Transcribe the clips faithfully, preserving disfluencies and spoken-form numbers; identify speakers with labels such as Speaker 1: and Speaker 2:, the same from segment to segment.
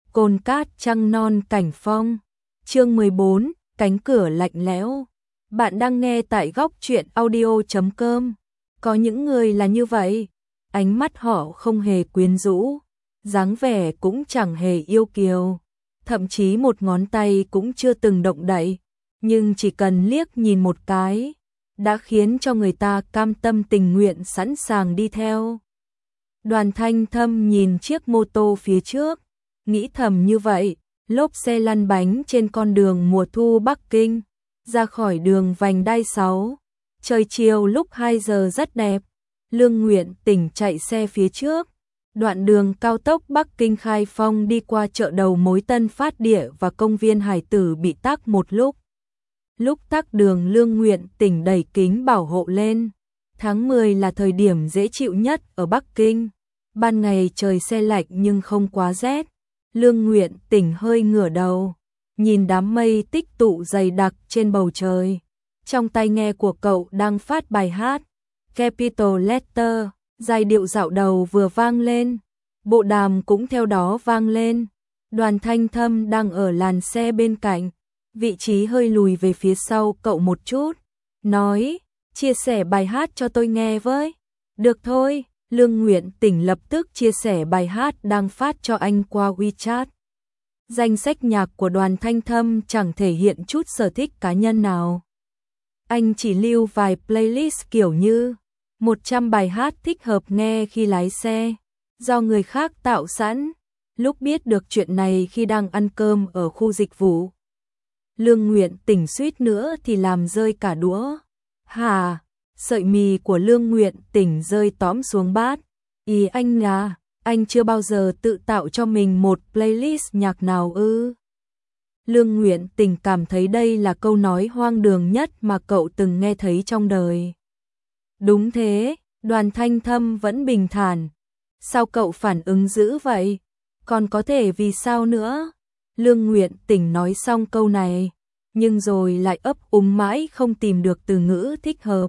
Speaker 1: Cồn cát trăng non cảnh phong. Chương mười bốn, cánh cửa lạnh lẽo. Bạn đang nghe tại góc truyện audio chấm com. Có những người là như vậy, ánh mắt họ không hề quyến rũ, dáng vẻ cũng chẳng hề yêu kiều, thậm chí một ngón tay cũng chưa từng động đậy, nhưng chỉ cần liếc nhìn một cái, đã khiến cho người ta cam tâm tình nguyện sẵn sàng đi theo. Đoàn Thanh Thâm nhìn chiếc mô tô phía trước, nghĩ thầm như vậy, lốp xe lăn bánh trên con đường mùa thu Bắc Kinh, ra khỏi đường vành đai sáu. Trời chiều lúc hai giờ rất đẹp, Lương Nguyện Tỉnh chạy xe phía trước. Đoạn đường cao tốc Bắc Kinh Khai Phong đi qua chợ đầu mối Tân Phát Địa và công viên Hải Tử bị tắc một lúc. Lúc tắc đường Lương Nguyện Tỉnh đẩy kính bảo hộ lên. Tháng mười là thời điểm dễ chịu nhất ở Bắc Kinh. Ban ngày trời se lạnh nhưng không quá rét. Lương Nguyện Tỉnh hơi ngửa đầu, nhìn đám mây tích tụ dày đặc trên bầu trời. Trong tai nghe của cậu đang phát bài hát Capital Letter, giai điệu dạo đầu vừa vang lên, bộ đàm cũng theo đó vang lên. Đoàn Thanh Thâm đang ở làn xe bên cạnh, vị trí hơi lùi về phía sau cậu một chút, nói, chia sẻ bài hát cho tôi nghe với. Được thôi, Lương Nguyện Tỉnh lập tức chia sẻ bài hát đang phát cho anh qua WeChat. Danh sách nhạc của Đoàn Thanh Thâm chẳng thể hiện chút sở thích cá nhân nào. Anh chỉ lưu vài playlist kiểu như một trăm bài hát thích hợp nghe khi lái xe, do người khác tạo sẵn. Lúc biết được chuyện này khi đang ăn cơm ở khu dịch vụ, Lương Nguyện Tỉnh suýt nữa thì làm rơi cả đũa. Hà, sợi mì của Lương Nguyện Tỉnh rơi tõm xuống bát. Ý anh là, anh chưa bao giờ tự tạo cho mình một playlist nhạc nào ư? Lương Nguyện Tỉnh cảm thấy đây là câu nói hoang đường nhất mà cậu từng nghe thấy trong đời. Đúng thế, Đoàn Thanh Thâm vẫn bình thản. Sao cậu phản ứng dữ vậy? Còn có thể vì sao nữa? Lương Nguyện Tỉnh nói xong câu này, nhưng rồi lại ấp úng mãi không tìm được từ ngữ thích hợp.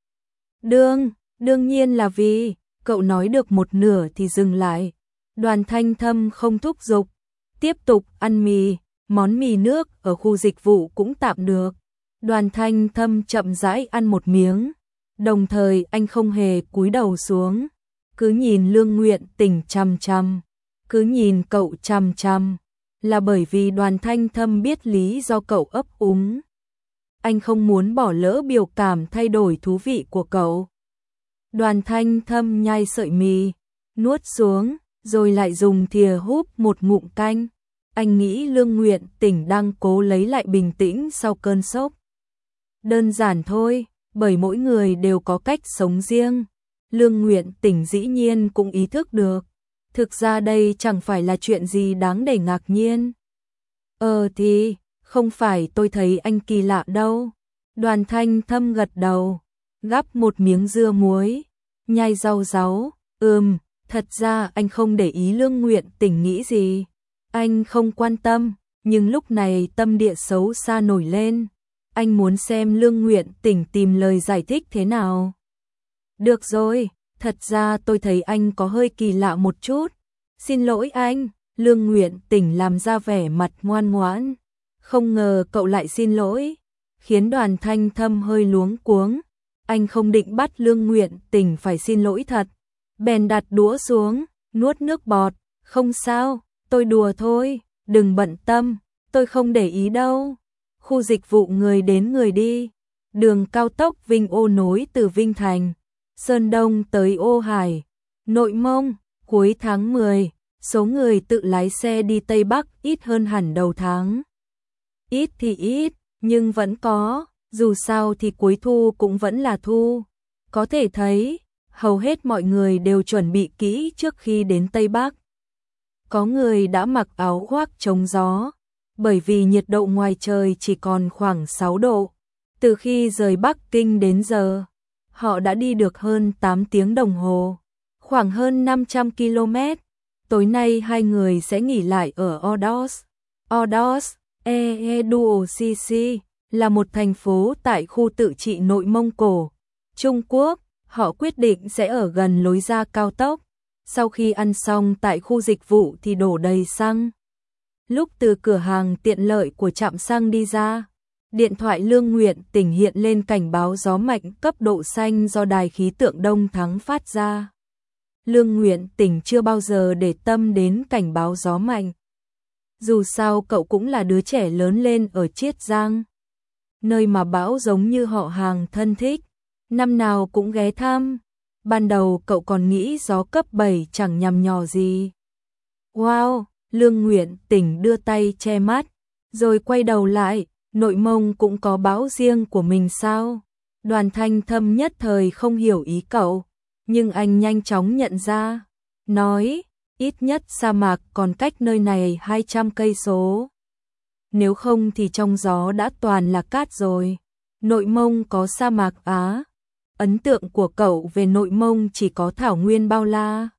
Speaker 1: Đương, đương nhiên là vì, cậu nói được một nửa thì dừng lại. Đoàn Thanh Thâm không thúc giục, tiếp tục ăn mì, món mì nước ở khu dịch vụ cũng tạm được. Đoàn Thanh Thâm chậm rãi ăn một miếng, đồng thời anh không hề cúi đầu xuống, cứ nhìn Lương Nguyện Tỉnh chằm chằm, cứ nhìn cậu chằm chằm, là bởi vì Đoàn Thanh Thâm biết lý do cậu ấp úng. Anh không muốn bỏ lỡ biểu cảm thay đổi thú vị của cậu. Đoàn Thanh Thâm nhai sợi mì, nuốt xuống, rồi lại dùng thìa húp một ngụm canh. Anh nghĩ Lương Nguyện Tỉnh đang cố lấy lại bình tĩnh sau cơn sốc. Đơn giản thôi, bởi mỗi người đều có cách sống riêng. Lương Nguyện Tỉnh dĩ nhiên cũng ý thức được. Thực ra đây chẳng phải là chuyện gì đáng để ngạc nhiên. Ờ thì, không phải tôi thấy anh kỳ lạ đâu. Đoàn Thanh Thâm gật đầu, gắp một miếng dưa muối, nhai rau ráu. Ừm, thật ra anh không để ý Lương Nguyện Tỉnh nghĩ gì. Anh không quan tâm, nhưng lúc này tâm địa xấu xa nổi lên. Anh muốn xem Lương Nguyện Tỉnh tìm lời giải thích thế nào. Được rồi, thật ra tôi thấy anh có hơi kỳ lạ một chút. Xin lỗi anh, Lương Nguyện Tỉnh làm ra vẻ mặt ngoan ngoãn. Không ngờ cậu lại xin lỗi, khiến Đoàn Thanh Thâm hơi luống cuống. Anh không định bắt Lương Nguyện Tỉnh phải xin lỗi thật. Bèn đặt đũa xuống, nuốt nước bọt. Không sao, tôi đùa thôi, đừng bận tâm, tôi không để ý đâu. Khu dịch vụ người đến người đi, đường cao tốc Vinh Ô nối từ Vinh Thành, Sơn Đông tới Ô Hải, Nội Mông. Cuối tháng mười, số người tự lái xe đi Tây Bắc ít hơn hẳn đầu tháng. Ít thì ít, nhưng vẫn có, dù sao thì cuối thu cũng vẫn là thu. Có thể thấy, hầu hết mọi người đều chuẩn bị kỹ trước khi đến Tây Bắc. Có người đã mặc áo khoác chống gió, bởi vì nhiệt độ ngoài trời chỉ còn khoảng sáu độ. Từ khi rời Bắc Kinh đến giờ, họ đã đi được hơn tám tiếng đồng hồ, khoảng hơn năm trăm ki lô mét. Tối nay hai người sẽ nghỉ lại ở Ordos. Ordos, Eduocc, là một thành phố tại khu tự trị Nội Mông Cổ, Trung Quốc. Họ quyết định sẽ ở gần lối ra cao tốc. Sau khi ăn xong tại khu dịch vụ thì đổ đầy xăng. Lúc từ cửa hàng tiện lợi của trạm xăng đi ra, điện thoại Lương Nguyện Tỉnh hiện lên cảnh báo gió mạnh cấp độ xanh do Đài khí tượng Đông Thắng phát ra. Lương Nguyện Tỉnh chưa bao giờ để tâm đến cảnh báo gió mạnh. Dù sao cậu cũng là đứa trẻ lớn lên ở Chiết Giang, nơi mà bão giống như họ hàng thân thích, năm nào cũng ghé thăm. Ban đầu cậu còn nghĩ gió cấp bảy chẳng nhằm nhò gì. Wow, Lương Nguyện Tỉnh đưa tay che mắt, rồi quay đầu lại, Nội Mông cũng có bão riêng của mình sao? Đoàn Thanh Thâm nhất thời không hiểu ý cậu, nhưng anh nhanh chóng nhận ra, nói, ít nhất sa mạc còn cách nơi này hai trăm cây số. Nếu không thì trong gió đã toàn là cát rồi. Nội Mông có sa mạc Á. Ấn tượng của cậu về Nội Mông chỉ có thảo nguyên bao la.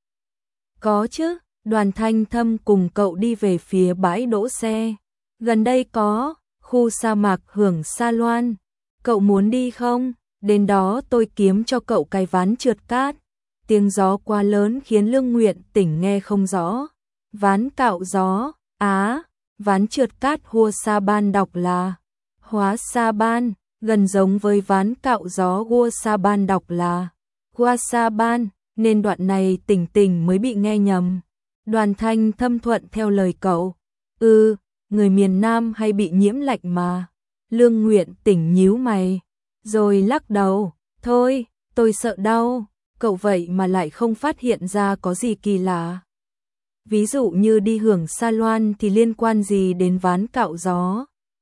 Speaker 1: Có chứ, Đoàn Thanh Thâm cùng cậu đi về phía bãi đỗ xe. Gần đây có khu sa mạc Hưởng Sa Loan. Cậu muốn đi không? Đến đó tôi kiếm cho cậu cái ván trượt cát. Tiếng gió quá lớn khiến Lương Nguyện Tỉnh nghe không rõ. Ván cạo gió, á, ván trượt cát Hua Sa Ban đọc là Hóa Sa Ban, gần giống với ván cạo gió Hua Sa Ban đọc là Hua Sa Ban, nên đoạn này Tỉnh Tỉnh mới bị nghe nhầm. Đoàn Thanh Thâm thuận theo lời cậu. Ừ, người miền Nam hay bị nhiễm lạnh mà. Lương Nguyện Tỉnh nhíu mày, rồi lắc đầu. Thôi, tôi sợ đau. Cậu vậy mà lại không phát hiện ra có gì kỳ lạ. Ví dụ như đi Hưởng Sa Loan thì liên quan gì đến ván cạo gió?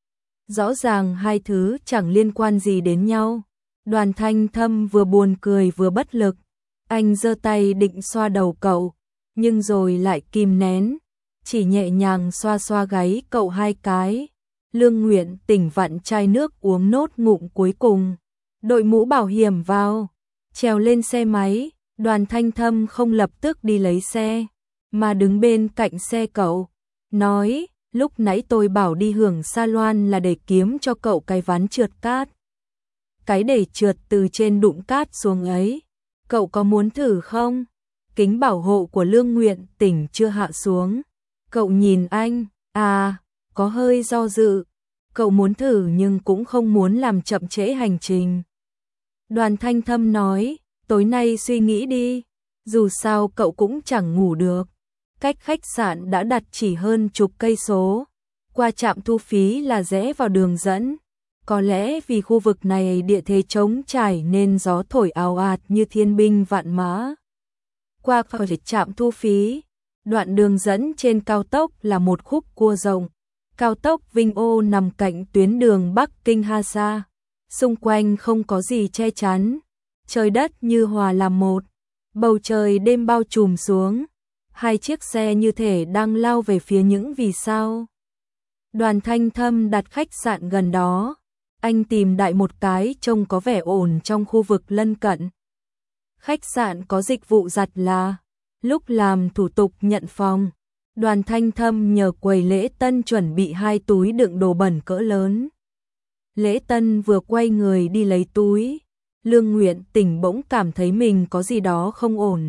Speaker 1: Rõ ràng hai thứ chẳng liên quan gì đến nhau. Đoàn Thanh Thâm vừa buồn cười vừa bất lực. Anh giơ tay định xoa đầu cậu, nhưng rồi lại kìm nén, chỉ nhẹ nhàng xoa xoa gáy cậu hai cái. Lương Nguyện Tỉnh vặn chai nước uống nốt ngụm cuối cùng, đội mũ bảo hiểm vào, trèo lên xe máy. Đoàn Thanh Thâm không lập tức đi lấy xe, mà đứng bên cạnh xe cậu, nói, lúc nãy tôi bảo đi Hưởng Sa Loan là để kiếm cho cậu cái ván trượt cát. Cái để trượt từ trên đụng cát xuống ấy, cậu có muốn thử không? Kính bảo hộ của Lương Nguyện Tỉnh chưa hạ xuống. Cậu nhìn anh, à, có hơi do dự. Cậu muốn thử nhưng cũng không muốn làm chậm trễ hành trình. Đoàn Thanh Thâm nói, tối nay suy nghĩ đi, dù sao cậu cũng chẳng ngủ được. Cách khách sạn đã đặt chỉ hơn chục cây số, qua trạm thu phí là rẽ vào đường dẫn. Có lẽ vì khu vực này địa thế trống trải nên gió thổi ào ạt như thiên binh vạn mã. Qua khỏi trạm thu phí, đoạn đường dẫn trên cao tốc là một khúc cua rộng. Cao tốc Vinh Ô nằm cạnh tuyến đường Bắc Kinh Hà Sa, xung quanh không có gì che chắn, trời đất như hòa làm một, bầu trời đêm bao trùm xuống, hai chiếc xe như thể đang lao về phía những vì sao. Đoàn Thanh Thâm đặt khách sạn gần đó, anh tìm đại một cái trông có vẻ ổn trong khu vực lân cận. Khách sạn có dịch vụ giặt là, lúc làm thủ tục nhận phòng, Đoàn Thanh Thâm nhờ quầy lễ tân chuẩn bị hai túi đựng đồ bẩn cỡ lớn. Lễ tân vừa quay người đi lấy túi, Lương Nguyện Tỉnh bỗng cảm thấy mình có gì đó không ổn.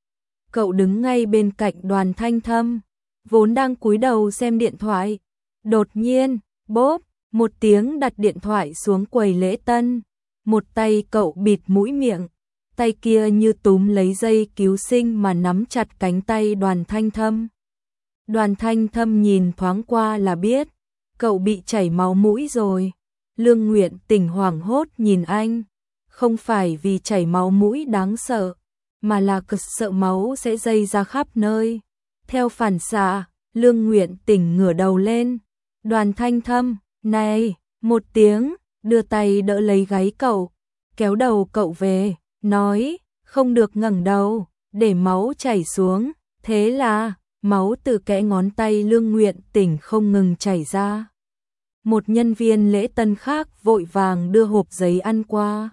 Speaker 1: Cậu đứng ngay bên cạnh Đoàn Thanh Thâm, vốn đang cúi đầu xem điện thoại. Đột nhiên, bốp, một tiếng đặt điện thoại xuống quầy lễ tân. Một tay cậu bịt mũi miệng, tay kia như túm lấy dây cứu sinh mà nắm chặt cánh tay Đoàn Thanh Thâm. Đoàn Thanh Thâm nhìn thoáng qua là biết, cậu bị chảy máu mũi rồi. Lương Nguyện Tỉnh hoảng hốt nhìn anh, không phải vì chảy máu mũi đáng sợ, mà là cực sợ máu sẽ dây ra khắp nơi. Theo phản xạ, Lương Nguyện Tỉnh ngửa đầu lên. Đoàn Thanh Thâm, này, một tiếng, đưa tay đỡ lấy gáy cậu, kéo đầu cậu về, nói, không được ngẩng đầu, để máu chảy xuống. Thế là, máu từ kẽ ngón tay Lương Nguyện Tỉnh không ngừng chảy ra. Một nhân viên lễ tân khác vội vàng đưa hộp giấy ăn qua.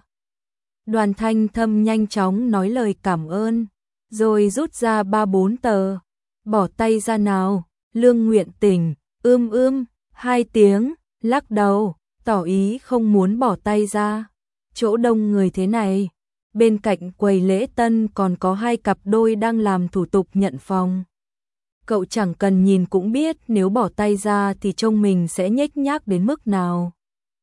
Speaker 1: Đoàn Thanh Thâm nhanh chóng nói lời cảm ơn, rồi rút ra ba bốn tờ. Bỏ tay ra nào. Lương Nguyện Tỉnh, ưm ưm, hai tiếng, lắc đầu, tỏ ý không muốn bỏ tay ra. Chỗ đông người thế này, bên cạnh quầy lễ tân còn có hai cặp đôi đang làm thủ tục nhận phòng. cậu chẳng cần nhìn cũng biết nếu bỏ tay ra thì trông mình sẽ nhếch nhác đến mức nào.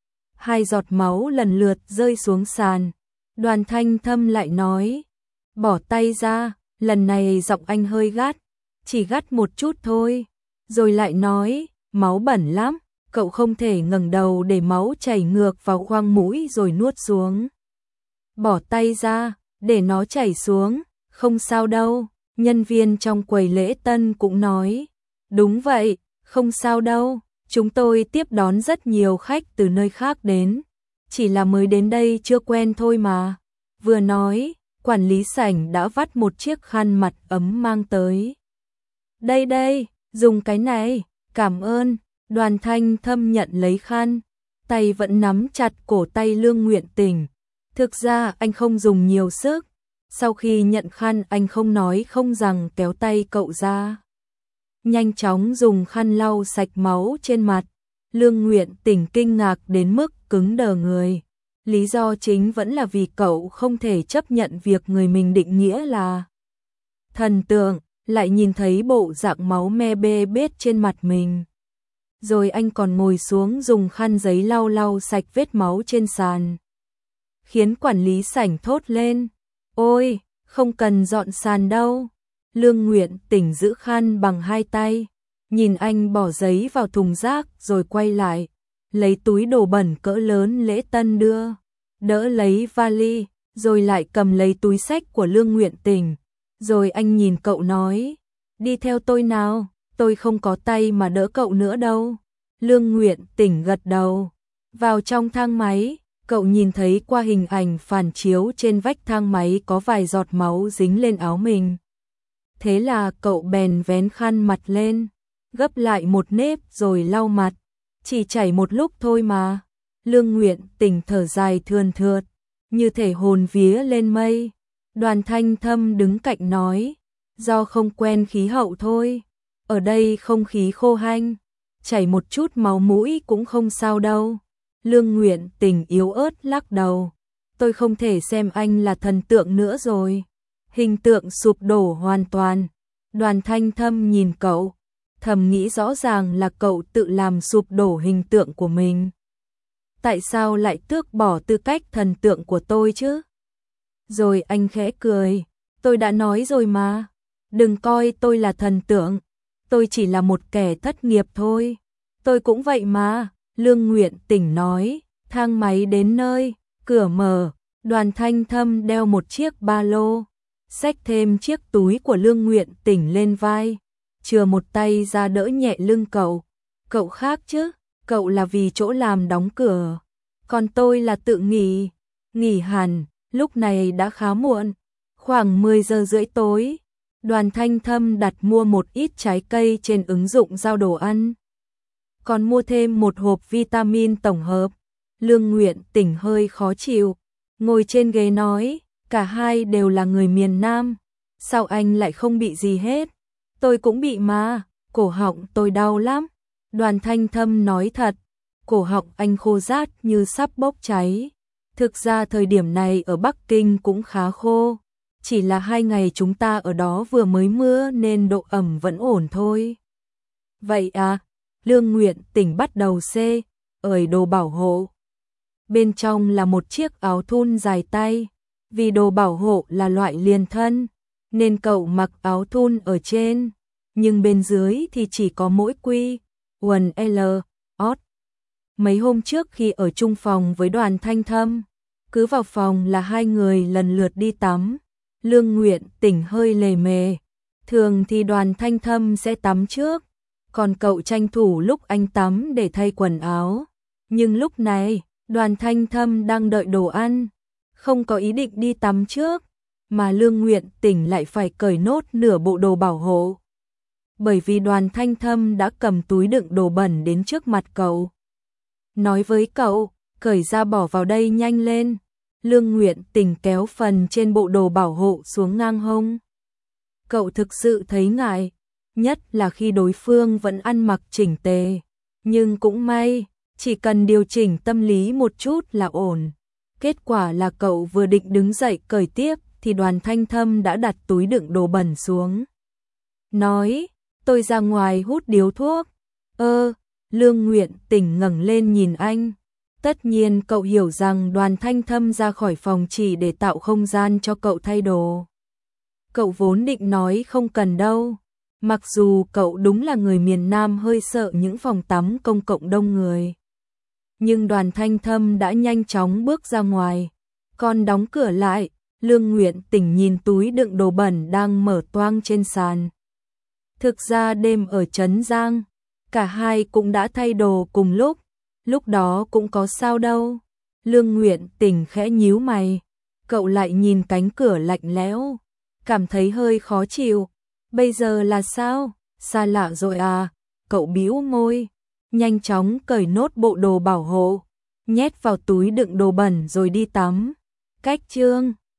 Speaker 1: Hai giọt máu lần lượt rơi xuống sàn. Đoàn Thanh Thâm lại nói, bỏ tay ra, lần này giọng anh hơi gắt, chỉ gắt một chút thôi. Rồi lại nói, máu bẩn lắm, cậu không thể ngẩng đầu để máu chảy ngược vào khoang mũi rồi nuốt xuống. Bỏ tay ra, để nó chảy xuống, không sao đâu. Nhân viên trong quầy lễ tân cũng nói, đúng vậy, không sao đâu, chúng tôi tiếp đón rất nhiều khách từ nơi khác đến, chỉ là mới đến đây chưa quen thôi mà. Vừa nói, quản lý sảnh đã vắt một chiếc khăn mặt ấm mang tới. Đây đây, dùng cái này, cảm ơn. Đoàn Thanh Thâm nhận lấy khăn, tay vẫn nắm chặt cổ tay Lương Nguyện Tình. Thực ra anh không dùng nhiều sức. Sau khi nhận khăn anh không nói không rằng kéo tay cậu ra. Nhanh chóng dùng khăn lau sạch máu trên mặt. Lương Nguyện Tình kinh ngạc đến mức cứng đờ người. Lý do chính vẫn là vì cậu không thể chấp nhận việc người mình định nghĩa là thần tượng, lại nhìn thấy bộ dạng máu me bê bết trên mặt mình. Rồi anh còn ngồi xuống dùng khăn giấy lau lau sạch vết máu trên sàn. Khiến quản lý sảnh thốt lên. Ôi, không cần dọn sàn đâu. Lương Nguyện Tình giữ khăn bằng hai tay, nhìn anh bỏ giấy vào thùng rác rồi quay lại, lấy túi đồ bẩn cỡ lớn lễ tân đưa, đỡ lấy vali, rồi lại cầm lấy túi xách của Lương Nguyện Tình. Rồi anh nhìn cậu nói, đi theo tôi nào, tôi không có tay mà đỡ cậu nữa đâu. Lương Nguyện Tình gật đầu. Vào trong thang máy, cậu nhìn thấy qua hình ảnh phản chiếu trên vách thang máy có vài giọt máu dính lên áo mình. Thế là cậu bèn vén khăn mặt lên, gấp lại một nếp rồi lau mặt. Chỉ chảy một lúc thôi mà. Lương Nguyện Tình thở dài thườn thượt, như thể hồn vía lên mây. Đoàn Thanh Thâm đứng cạnh nói, do không quen khí hậu thôi. Ở đây không khí khô hanh, chảy một chút máu mũi cũng không sao đâu. Lương Nguyện Tình yếu ớt lắc đầu, tôi không thể xem anh là thần tượng nữa rồi. Hình tượng sụp đổ hoàn toàn. Đoàn Thanh Thâm nhìn cậu, thầm nghĩ rõ ràng là cậu tự làm sụp đổ hình tượng của mình. Tại sao lại tước bỏ tư cách thần tượng của tôi chứ? Rồi anh khẽ cười, tôi đã nói rồi mà, đừng coi tôi là thần tượng, tôi chỉ là một kẻ thất nghiệp thôi. Tôi cũng vậy mà. Lương Nguyện Tình nói. Thang máy đến nơi, cửa mở, Đoàn Thanh Thâm đeo một chiếc ba lô, xách thêm chiếc túi của Lương Nguyện Tình lên vai, chừa một tay ra đỡ nhẹ lưng cậu. Cậu khác chứ, cậu là vì chỗ làm đóng cửa, còn tôi là tự nghỉ. Nghỉ hẳn, lúc này đã khá muộn, khoảng mười giờ rưỡi tối. Đoàn Thanh Thâm đặt mua một ít trái cây trên ứng dụng giao đồ ăn, còn mua thêm một hộp vitamin tổng hợp. Lương Nguyện Tình hơi khó chịu, ngồi trên ghế nói, cả hai đều là người miền Nam, sao anh lại không bị gì hết? Tôi cũng bị mà, cổ họng tôi đau lắm. Đoàn Thanh Thâm nói thật, cổ họng anh khô rát như sắp bốc cháy. Thực ra thời điểm này ở Bắc Kinh cũng khá khô, chỉ là hai ngày chúng ta ở đó vừa mới mưa nên độ ẩm vẫn ổn thôi. Vậy à? Lương Nguyện Tình bắt đầu xê, ởi đồ bảo hộ. Bên trong là một chiếc áo thun dài tay, vì đồ bảo hộ là loại liền thân, nên cậu mặc áo thun ở trên, nhưng bên dưới thì chỉ có mỗi quy, quần L, ót. Mấy hôm trước khi ở chung phòng với Đoàn Thanh Thâm, cứ vào phòng là hai người lần lượt đi tắm. Lương Nguyện Tình hơi lề mề, thường thì Đoàn Thanh Thâm sẽ tắm trước, còn cậu tranh thủ lúc anh tắm để thay quần áo. Nhưng lúc này, Đoàn Thanh Thâm đang đợi đồ ăn, không có ý định đi tắm trước, mà Lương Nguyện Tình lại phải cởi nốt nửa bộ đồ bảo hộ. Bởi vì Đoàn Thanh Thâm đã cầm túi đựng đồ bẩn đến trước mặt cậu. Nói với cậu, cởi ra bỏ vào đây nhanh lên. Lương Nguyện Tình kéo phần trên bộ đồ bảo hộ xuống ngang hông. Cậu thực sự thấy ngại, nhất là khi đối phương vẫn ăn mặc chỉnh tề. Nhưng cũng may, chỉ cần điều chỉnh tâm lý một chút là ổn. Kết quả là cậu vừa định đứng dậy cởi tiếp thì Đoàn Thanh Thâm đã đặt túi đựng đồ bẩn xuống. Nói, tôi ra ngoài hút điếu thuốc. Ơ, Lương Nguyện Tình ngẩng lên nhìn anh. Tất nhiên cậu hiểu rằng Đoàn Thanh Thâm ra khỏi phòng chỉ để tạo không gian cho cậu thay đồ. Cậu vốn định nói không cần đâu. Mặc dù cậu đúng là người miền Nam hơi sợ những phòng tắm công cộng đông người. Nhưng Đoàn Thanh Thâm đã nhanh chóng bước ra ngoài. Còn đóng cửa lại, Lương Nguyện Tình nhìn túi đựng đồ bẩn đang mở toang trên sàn. Thực ra đêm ở Trấn Giang, cả hai cũng đã thay đồ cùng lúc. Lúc đó cũng có sao đâu. Lương Nguyện Tình khẽ nhíu mày. Cậu lại nhìn cánh cửa lạnh lẽo, cảm thấy hơi khó chịu. Bây giờ là sao? Xa lạ rồi à? Cậu bĩu môi, nhanh chóng cởi nốt bộ đồ bảo hộ, nhét vào túi đựng đồ bẩn rồi đi tắm. Cách chương